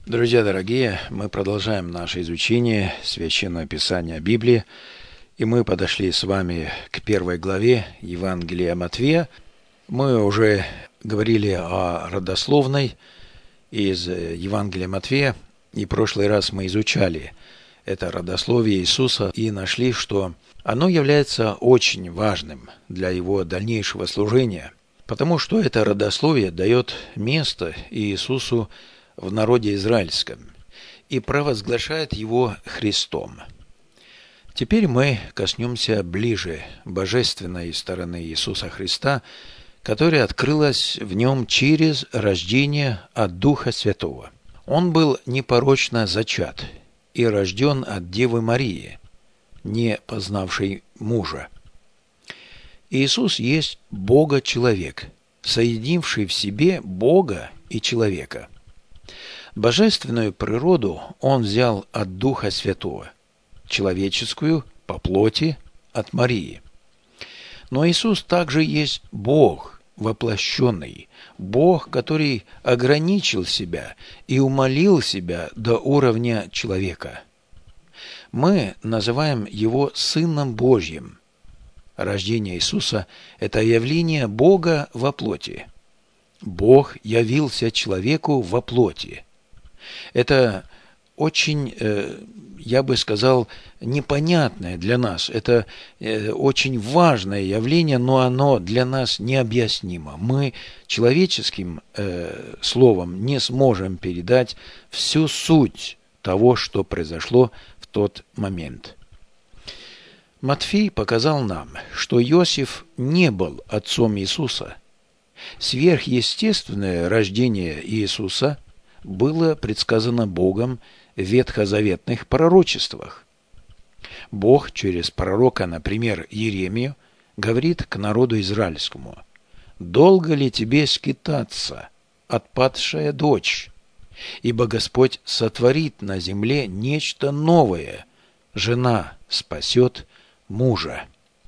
Друзья дорогие, мы продолжаем наше изучение Священного Писания Библии, и мы подошли с вами к 1 главе Евангелия Матфея. Мы уже говорили о родословной из Евангелия Матфея, и в прошлый раз мы изучали это родословие Иисуса и нашли, что оно является очень важным для его дальнейшего служения, потому что это родословие дает место Иисусу в народе израильском и провозглашает его Христом. Теперь мы коснемся ближе божественной стороны Иисуса Христа, которая открылась в нем через рождение от Духа Святого. Он был непорочно зачат и рожден от Девы Марии, не познавшей мужа. Иисус есть Бога-человек, соединивший в себе Бога и человека. Божественную природу Он взял от Духа Святого, человеческую по плоти от Марии. Но Иисус также есть Бог воплощенный, Бог, который ограничил себя и умалил себя до уровня человека. Мы называем Его Сыном Божьим. Рождение Иисуса – это явление Бога во плоти. Бог явился человеку во плоти. Это очень, я бы сказал, непонятное для нас. Это очень важное явление, но оно для нас необъяснимо. Мы человеческим словом не сможем передать всю суть того, что произошло в тот момент. Матфей показал нам, что Иосиф не был отцом Иисуса. Сверхъестественное рождение Иисуса было предсказано Богом в ветхозаветных пророчествах. Бог через пророка, например, Иеремию, говорит к народу израильскому: «Долго ли тебе скитаться, отпадшая дочь? Ибо Господь сотворит на земле нечто новое, жена спасет мужа».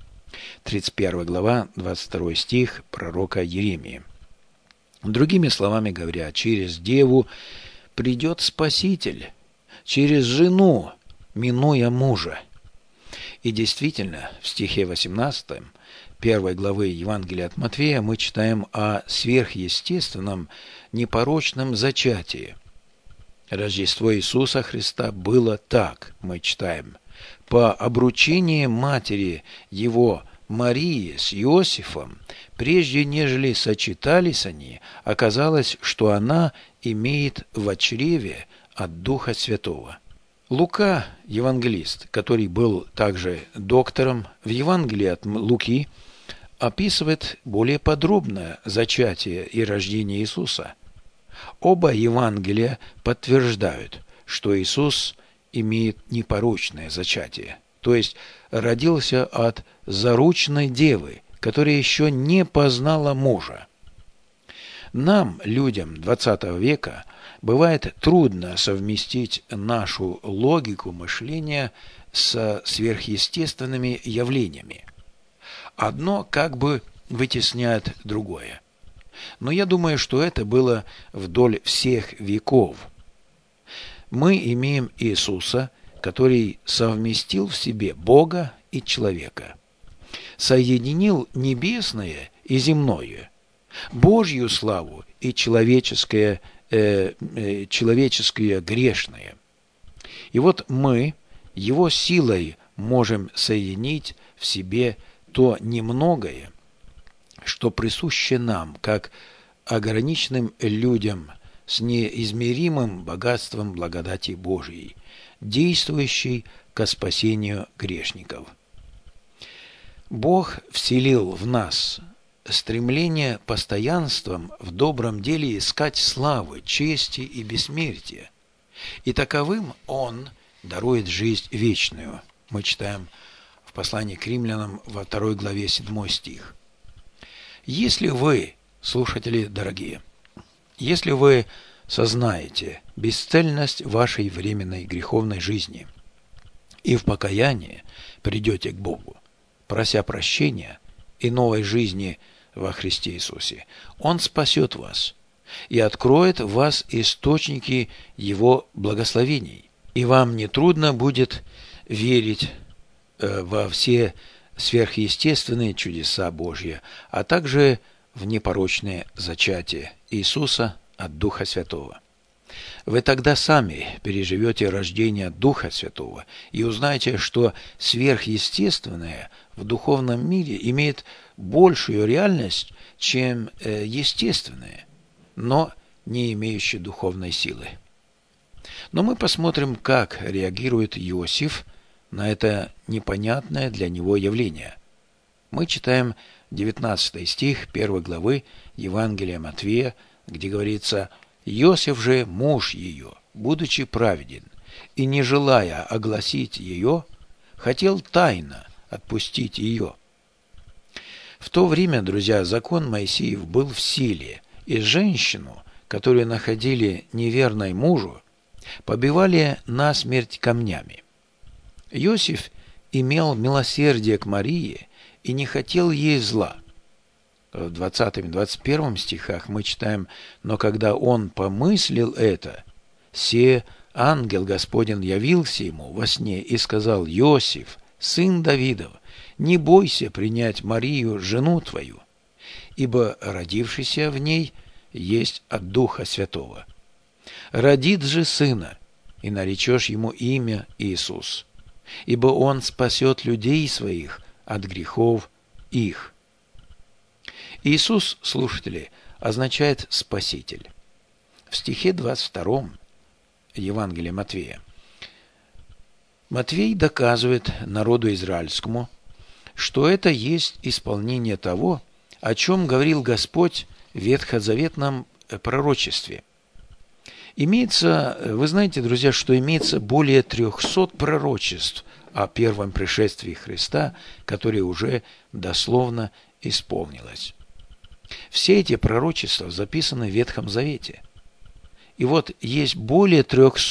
31 глава, 22 стих пророка Иеремии. Другими словами говоря, через деву придет Спаситель, через жену, минуя мужа. И действительно, в стихе 18 1 главы Евангелия от Матфея мы читаем о сверхъестественном, непорочном зачатии. Рождество Иисуса Христа было так, мы читаем: по обручении матери Его Марии с Иосифом, прежде нежели сочетались они, оказалось, что она имеет в чреве от Духа Святого. Лука, евангелист, который был также доктором, в Евангелии от Луки описывает более подробно зачатие и рождение Иисуса. Оба Евангелия подтверждают, что Иисус имеет непорочное зачатие, то есть родился от заручной девы, которая еще не познала мужа. Нам, людям XX века, бывает трудно совместить нашу логику мышления со сверхъестественными явлениями. Одно как бы вытесняет другое. Но я думаю, что это было вдоль всех веков. Мы имеем Иисуса, который совместил в себе Бога и человека, соединил небесное и земное, Божью славу и человеческое грешное. И вот мы Его силой можем соединить в себе то немногое, что присуще нам, как ограниченным людям с неизмеримым богатством благодати Божией, действующей ко спасению грешников. Бог вселил в нас стремление постоянством в добром деле искать славы, чести и бессмертия, и таковым Он дарует жизнь вечную. Мы читаем в послании к римлянам во 2 главе 7 стих. Если вы, слушатели дорогие, если вы сознаете бесцельность вашей временной греховной жизни и в покаянии придете к Богу, прося прощения и новой жизни во Христе Иисусе, Он спасет вас, и откроет в вас источники Его благословений. И вам нетрудно будет верить во все сверхъестественные чудеса Божьи, а также в непорочное зачатие Иисуса от Духа Святого. Вы тогда сами переживете рождение Духа Святого и узнаете, что сверхъестественное в духовном мире имеет большую реальность, чем естественное, но не имеющее духовной силы. Но мы посмотрим, как реагирует Иосиф на это непонятное для него явление. Мы читаем 19 стих 1 главы Евангелия Матвея, где говорится: «Иосиф же, муж ее, будучи праведен, и не желая огласить ее, хотел тайно отпустить ее». В то время, друзья, закон Моисеев был в силе, и женщину, которую находили неверной мужу, побивали насмерть камнями. Иосиф имел милосердие к Марии и не хотел ей зла. В 20-21 стихах мы читаем: «Но когда он помыслил это, се ангел Господень явился ему во сне и сказал: Иосиф, сын Давидов, не бойся принять Марию, жену твою, ибо родившийся в ней есть от Духа Святого. Родит же сына, и наречешь ему имя Иисус, ибо он спасет людей своих от грехов их». Иисус, слушатели, означает «спаситель». В стихе 22 Евангелия Матвея Матвей доказывает народу израильскому, что это есть исполнение того, о чем говорил Господь в ветхозаветном пророчестве. Вы знаете, друзья, что имеется более 300 пророчеств о первом пришествии Христа, которые уже дословно исполнилось. Все эти пророчества записаны в Ветхом Завете. И вот есть более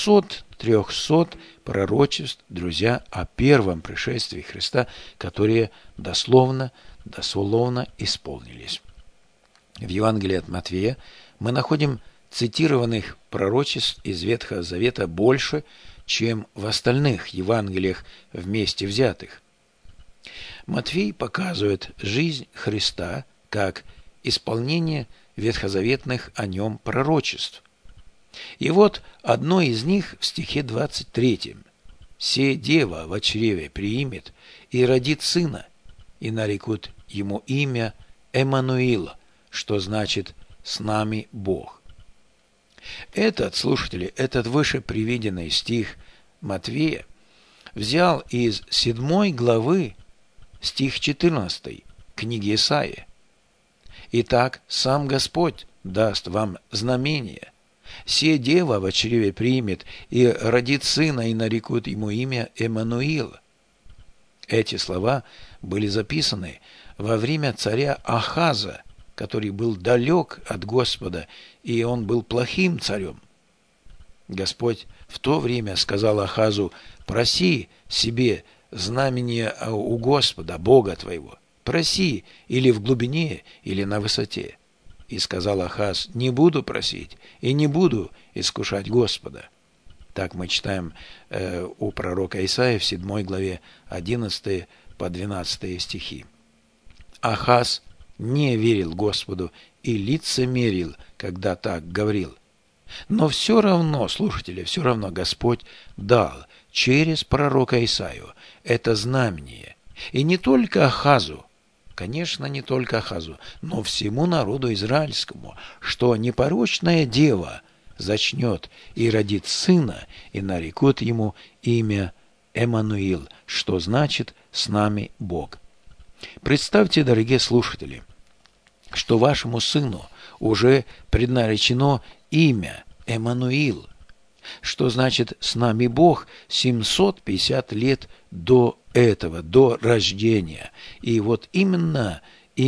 300 пророчеств, друзья, о первом пришествии Христа, которые дословно исполнились. В Евангелии от Матвея мы находим цитированных пророчеств из Ветхого Завета больше, чем в остальных Евангелиях вместе взятых. Матвей показывает жизнь Христа как исполнение ветхозаветных о нем пророчеств. И вот одно из них в стихе 23. «Се дева во чреве приимет и родит сына, и нарекут ему имя Эммануил, что значит «с нами Бог». Слушатели, этот выше приведенный стих Матвея взял из 7 главы стих 14 книги Исаии. «Итак, сам Господь даст вам знамение. Се дева во чреве примет и родит сына, и нарекут ему имя Эммануил». Эти слова были записаны во время царя Ахаза, который был далек от Господа, и он был плохим царем. Господь в то время сказал Ахазу: «Проси себе знамение у Господа, Бога твоего. Проси или в глубине, или на высоте». И сказал Ахаз: «Не буду просить и не буду искушать Господа». Так мы читаем у пророка Исаии в 7 главе 11 по 12 стихи. Ахаз не верил Господу и лицемерил, когда так говорил. Но все равно, слушатели, Господь дал через пророка Исаию это знамение. И не только Ахазу, конечно, не только Ахазу, но всему народу израильскому, что непорочная дева зачнет и родит сына, и нарекут ему имя Эммануил, что значит «с нами Бог». Представьте, дорогие слушатели, что вашему сыну уже преднаречено имя Эммануил, что значит «с нами Бог» 750 лет до этого, до рождения. И вот именно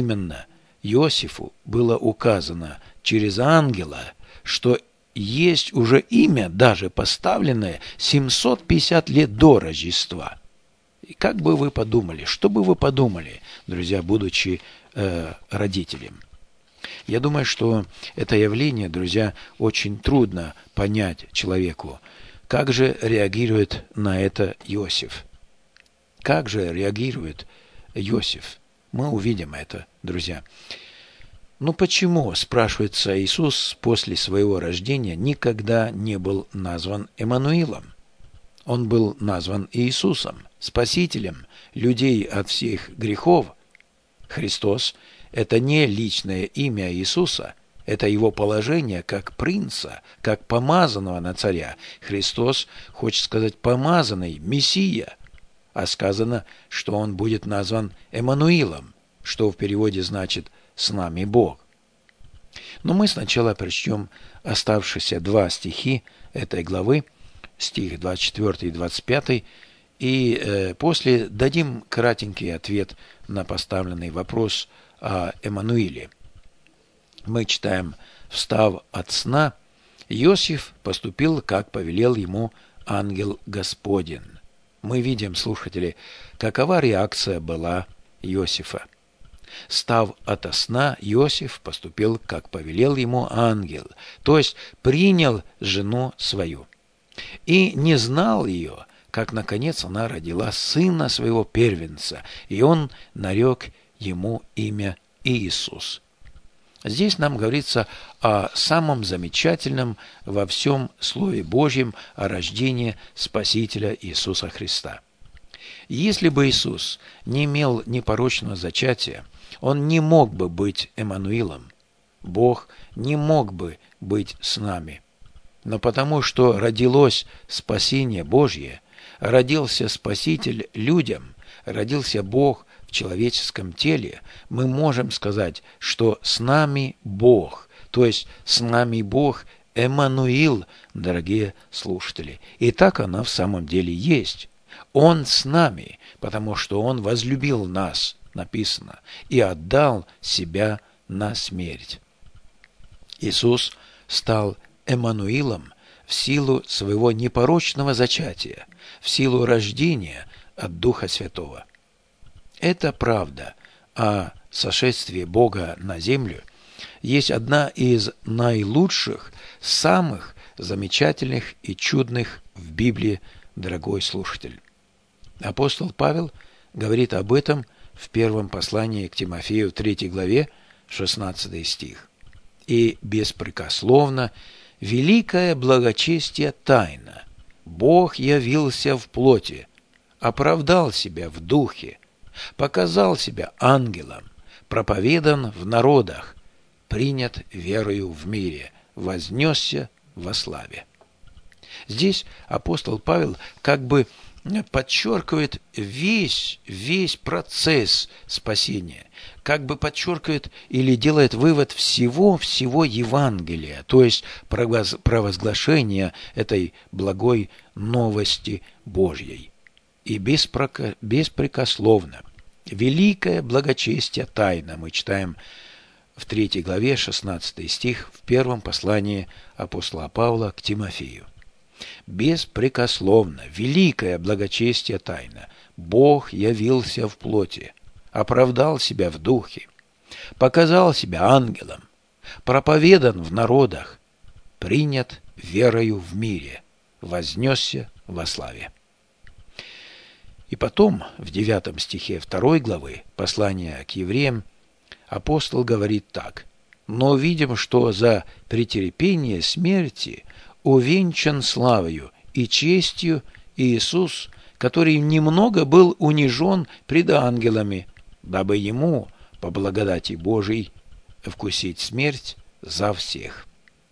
Иосифу было указано через ангела, что есть уже имя, даже поставленное 750 лет до Рождества. И как бы вы подумали, что бы вы подумали, друзья, будучи родителем? Я думаю, что это явление, друзья, очень трудно понять человеку. Как же реагирует на это Иосиф? Как же реагирует Иосиф? Мы увидим это, друзья. Но почему, спрашивается, Иисус после своего рождения никогда не был назван Эммануилом? Он был назван Иисусом, Спасителем людей от всех грехов. Христос – это не личное имя Иисуса, это его положение как принца, как помазанного на царя. Христос, хочет сказать, помазанный, Мессия. А сказано, что он будет назван Эммануилом, что в переводе значит «с нами Бог». Но мы сначала прочтем оставшиеся 2 стихи этой главы, стих 24 и 25, и после дадим кратенький ответ на поставленный вопрос о Эммануиле. Мы читаем: «Встав от сна, Иосиф поступил, как повелел ему ангел Господень». Мы видим, слушатели, какова реакция была Иосифа. «Став ото сна, Иосиф поступил, как повелел ему ангел», то есть принял жену свою. «И не знал ее, как, наконец, она родила сына своего первенца, и он нарек ему имя Иисус». Здесь нам говорится о самом замечательном во всем Слове Божьем о рождении Спасителя Иисуса Христа. Если бы Иисус не имел непорочного зачатия, он не мог бы быть Эммануилом. Бог не мог бы быть с нами. Но потому что родилось спасение Божье, родился Спаситель людям, родился Бог в человеческом теле, мы можем сказать, что с нами Бог, то есть с нами Бог Эммануил, дорогие слушатели. И так она в самом деле есть. Он с нами, потому что Он возлюбил нас, написано, и отдал себя на смерть. Иисус стал Эммануилом в силу своего непорочного зачатия, в силу рождения от Духа Святого. Эта правда о сошествии Бога на землю есть одна из наилучших, самых замечательных и чудных в Библии, дорогой слушатель. Апостол Павел говорит об этом в первом послании к Тимофею, 3 главе, 16 стих. «И беспрекословно великое благочестие тайна. Бог явился в плоти, оправдал себя в духе, показал себя ангелом, проповедан в народах, принят верою в мире, вознесся во славе». Здесь апостол Павел как бы подчеркивает весь процесс спасения, как бы подчеркивает или делает вывод всего Евангелия, то есть провозглашения этой благой новости Божьей. И беспрекословно великое благочестие тайна, мы читаем в 3 главе 16 стих в первом послании апостола Павла к Тимофею. Беспрекословно великое благочестие тайна. Бог явился в плоти, оправдал себя в духе, показал себя ангелом, проповедан в народах, принят верою в мире, вознесся во славе. И потом, в 9 стихе 2 главы послания к евреям, апостол говорит так: «Но видим, что за претерпение смерти увенчан славою и честью Иисус, который немного был унижен пред ангелами, дабы ему, по благодати Божией, вкусить смерть за всех».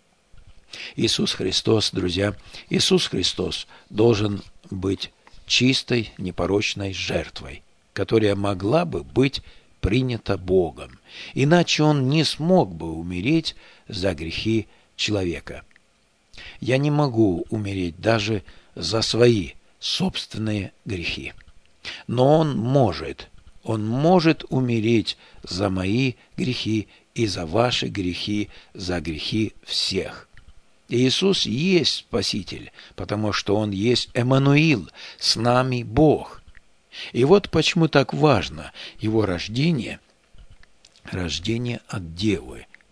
Иисус Христос, друзья, Иисус Христос должен быть чистой, непорочной жертвой, которая могла бы быть принята Богом. Иначе Он не смог бы умереть за грехи человека. Я не могу умереть даже за свои собственные грехи. Но Он может умереть за мои грехи и за ваши грехи, за грехи всех. Иисус есть Спаситель, потому что Он есть Эммануил, с нами Бог. И вот почему так важно Его рождение от Девы,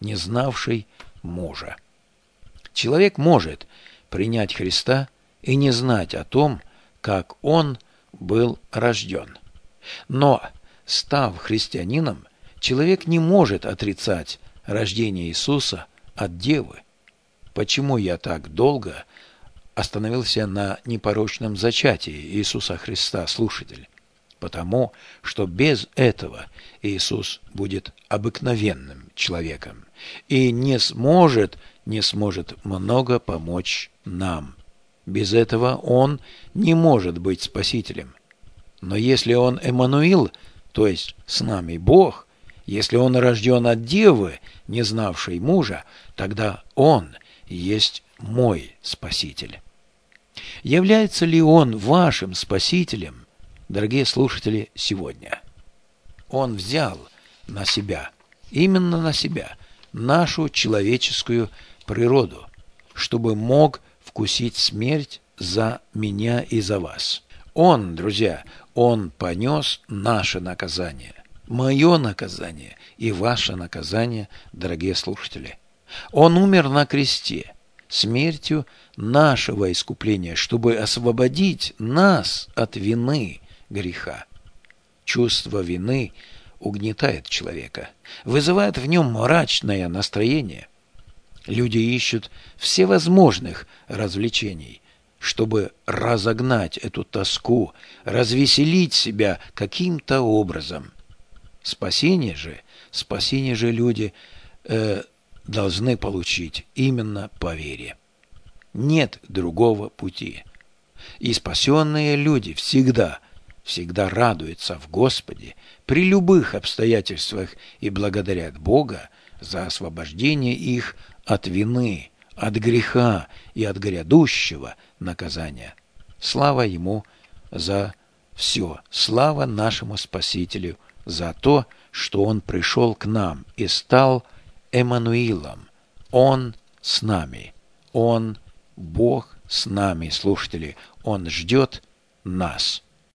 не знавшей мужа. Человек может принять Христа и не знать о том, как он был рожден. Но, став христианином, человек не может отрицать рождение Иисуса от Девы. Почему я так долго остановился на непорочном зачатии Иисуса Христа, слушатель? Потому что без этого Иисус будет обыкновенным человеком и не сможет много помочь нам. Без этого Он не может быть Спасителем. Но если Он Эммануил, то есть с нами Бог, если Он рожден от Девы, не знавшей мужа, тогда Он есть мой Спаситель. Является ли Он вашим Спасителем, дорогие слушатели, сегодня? Он взял на себя, именно на себя, нашу человеческую природу, чтобы мог вкусить смерть за меня и за вас. Он, друзья, Он понес наше наказание, мое наказание и ваше наказание, дорогие слушатели. Он умер на кресте, смертью нашего искупления, чтобы освободить нас от вины греха. Чувство вины угнетает человека, вызывает в нем мрачное настроение. Люди ищут всевозможных развлечений, чтобы разогнать эту тоску, развеселить себя каким-то образом. Спасение же люди должны получить именно по вере. Нет другого пути. И спасенные люди всегда радуются в Господе при любых обстоятельствах и благодарят Бога за освобождение их от вины, от греха и от грядущего наказания. Слава Ему за все. Слава нашему Спасителю за то, что Он пришел к нам и стал Эммануилом. Он с нами. Он Бог с нами, слушатели. Он ждет нас.